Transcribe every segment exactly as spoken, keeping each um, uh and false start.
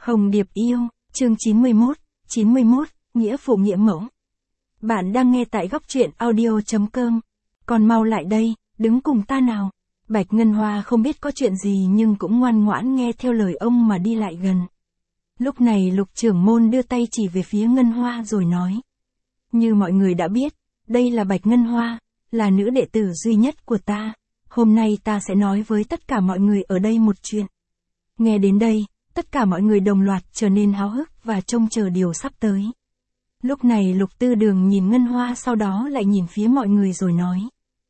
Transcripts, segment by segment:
Hồng Điệp yêu, chương chín mươi mốt, chín mươi mốt, nghĩa phụ nghĩa mẫu. Bạn đang nghe tại góc truyện audio chấm com. Còn mau lại đây, đứng cùng ta nào. Bạch Ngân Hoa không biết có chuyện gì nhưng cũng ngoan ngoãn nghe theo lời ông mà đi lại gần. Lúc này Lục trưởng môn đưa tay chỉ về phía Ngân Hoa rồi nói. Như mọi người đã biết, đây là Bạch Ngân Hoa, là nữ đệ tử duy nhất của ta. Hôm nay ta sẽ nói với tất cả mọi người ở đây một chuyện. Nghe đến đây, tất cả mọi người đồng loạt trở nên háo hức và trông chờ điều sắp tới. Lúc này Lục Tư Đường nhìn Ngân Hoa sau đó lại nhìn phía mọi người rồi nói.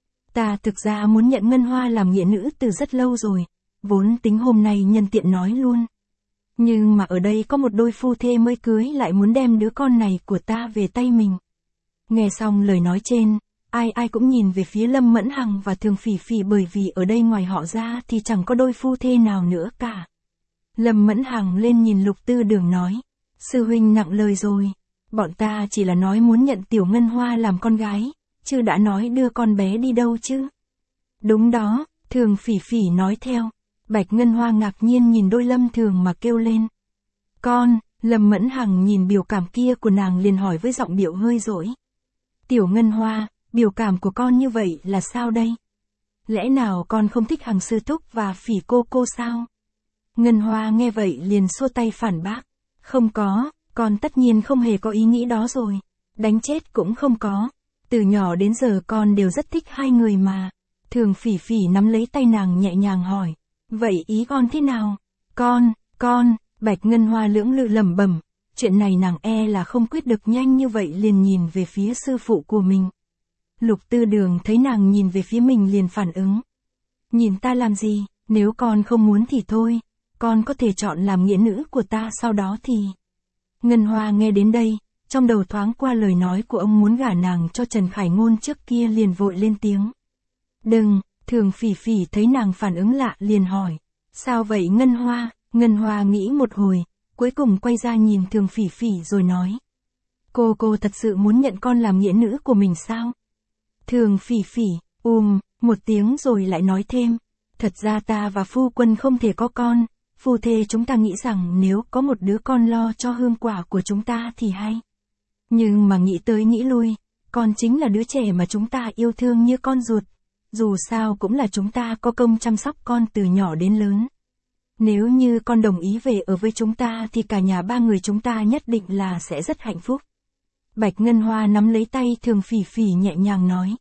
Ta thực ra muốn nhận Ngân Hoa làm nghĩa nữ từ rất lâu rồi, vốn tính hôm nay nhân tiện nói luôn. Nhưng mà ở đây có một đôi phu thê mới cưới lại muốn đem đứa con này của ta về tay mình. Nghe xong lời nói trên, ai ai cũng nhìn về phía Lâm Mẫn Hằng và Thường Phỉ Phỉ bởi vì ở đây ngoài họ ra thì chẳng có đôi phu thê nào nữa cả. Lâm Mẫn Hằng lên nhìn Lục Tư Đường nói. Sư huynh nặng lời rồi. Bọn ta chỉ là nói muốn nhận Tiểu Ngân Hoa làm con gái, chứ đã nói đưa con bé đi đâu chứ. Đúng đó, Thường Phỉ Phỉ nói theo. Bạch Ngân Hoa ngạc nhiên nhìn đôi Lâm Thường mà kêu lên. Con, Lâm Mẫn Hằng nhìn biểu cảm kia của nàng liền hỏi với giọng điệu hơi dỗi. Tiểu Ngân Hoa, biểu cảm của con như vậy là sao đây? Lẽ nào con không thích Hằng sư thúc và Phỉ cô cô sao? Ngân Hoa nghe vậy liền xua tay phản bác. Không có, con tất nhiên không hề có ý nghĩ đó rồi. Đánh chết cũng không có. Từ nhỏ đến giờ con đều rất thích hai người mà. Thường Phỉ Phỉ nắm lấy tay nàng nhẹ nhàng hỏi. Vậy ý con thế nào? Con, con, Bạch Ngân Hoa lưỡng lự lẩm bẩm. Chuyện này nàng e là không quyết được nhanh như vậy liền nhìn về phía sư phụ của mình. Lục Tư Đường thấy nàng nhìn về phía mình liền phản ứng. Nhìn ta làm gì, nếu con không muốn thì thôi. Con có thể chọn làm nghĩa nữ của ta sau đó thì... Ngân Hoa nghe đến đây, trong đầu thoáng qua lời nói của ông muốn gả nàng cho Trần Khải Ngôn trước kia liền vội lên tiếng. Đừng, Thường Phỉ Phỉ thấy nàng phản ứng lạ liền hỏi. Sao vậy Ngân Hoa? Ngân Hoa nghĩ một hồi, cuối cùng quay ra nhìn Thường Phỉ Phỉ rồi nói. Cô cô thật sự muốn nhận con làm nghĩa nữ của mình sao? Thường Phỉ Phỉ, ùm, một tiếng rồi lại nói thêm. Thật ra ta và phu quân không thể có con. Phu thê chúng ta nghĩ rằng nếu có một đứa con lo cho hương quả của chúng ta thì hay. Nhưng mà nghĩ tới nghĩ lui, con chính là đứa trẻ mà chúng ta yêu thương như con ruột. Dù sao cũng là chúng ta có công chăm sóc con từ nhỏ đến lớn. Nếu như con đồng ý về ở với chúng ta thì cả nhà ba người chúng ta nhất định là sẽ rất hạnh phúc. Bạch Ngân Hoa nắm lấy tay Thường Phỉ Phỉ nhẹ nhàng nói.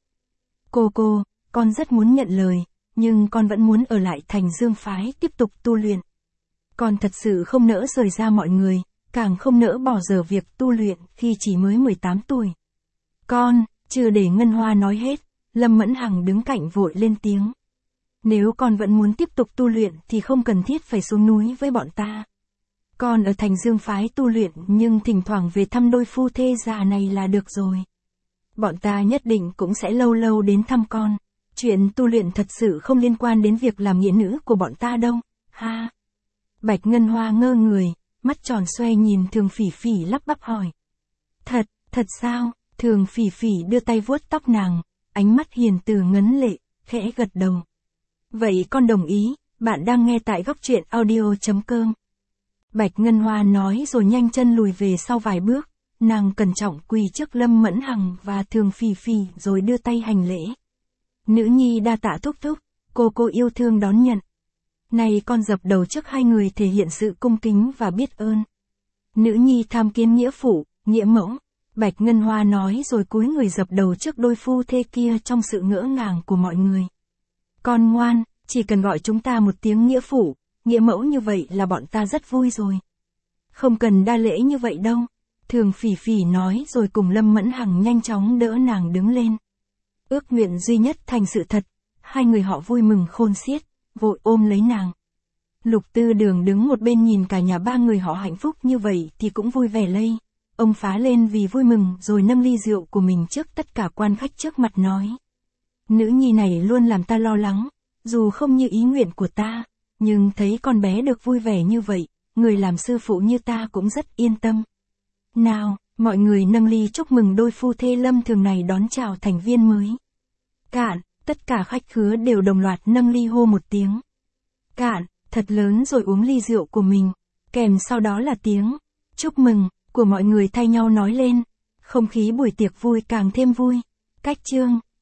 Cô cô, con rất muốn nhận lời, nhưng con vẫn muốn ở lại Thành Dương phái tiếp tục tu luyện. Con thật sự không nỡ rời ra mọi người, càng không nỡ bỏ dở việc tu luyện khi chỉ mới mười tám tuổi. Con, chưa để Ngân Hoa nói hết, Lâm Mẫn Hằng đứng cạnh vội lên tiếng. Nếu con vẫn muốn tiếp tục tu luyện thì không cần thiết phải xuống núi với bọn ta. Con ở Thành Dương phái tu luyện nhưng thỉnh thoảng về thăm đôi phu thê già này là được rồi. Bọn ta nhất định cũng sẽ lâu lâu đến thăm con. Chuyện tu luyện thật sự không liên quan đến việc làm nghĩa nữ của bọn ta đâu, ha. Bạch Ngân Hoa ngơ người, mắt tròn xoe nhìn Thường Phỉ Phỉ lắp bắp hỏi. Thật, thật sao? Thường Phỉ Phỉ đưa tay vuốt tóc nàng, ánh mắt hiền từ ngấn lệ, khẽ gật đầu. Vậy con đồng ý, bạn đang nghe tại góc truyện audio chấm com. Bạch Ngân Hoa nói rồi nhanh chân lùi về sau vài bước, nàng cẩn trọng quỳ trước Lâm Mẫn Hằng và Thường Phỉ Phỉ rồi đưa tay hành lễ. Nữ nhi đa tạ thúc thúc, cô cô yêu thương đón nhận. Này con dập đầu trước hai người thể hiện sự cung kính và biết ơn. Nữ nhi tham kiến nghĩa phụ, nghĩa mẫu. Bạch Ngân Hoa nói rồi cúi người dập đầu trước đôi phu thê kia trong sự ngỡ ngàng của mọi người. Con ngoan, chỉ cần gọi chúng ta một tiếng nghĩa phụ, nghĩa mẫu như vậy là bọn ta rất vui rồi. Không cần đa lễ như vậy đâu. Thường Phỉ Phỉ nói rồi cùng Lâm Mẫn Hằng nhanh chóng đỡ nàng đứng lên. Ước nguyện duy nhất thành sự thật, hai người họ vui mừng khôn xiết, vội ôm lấy nàng. Lục Tư Đường đứng một bên nhìn cả nhà ba người họ hạnh phúc như vậy thì cũng vui vẻ lây. Ông phá lên vì vui mừng rồi nâng ly rượu của mình trước tất cả quan khách trước mặt nói. Nữ nhi này luôn làm ta lo lắng, dù không như ý nguyện của ta, nhưng thấy con bé được vui vẻ như vậy, người làm sư phụ như ta cũng rất yên tâm. Nào, mọi người nâng ly chúc mừng đôi phu thê Lâm Thường này đón chào thành viên mới. Cạn, tất cả khách khứa đều đồng loạt nâng ly hô một tiếng. Cạn, thật lớn rồi uống ly rượu của mình. Kèm sau đó là tiếng chúc mừng của mọi người thay nhau nói lên. Không khí buổi tiệc vui càng thêm vui. Cách chương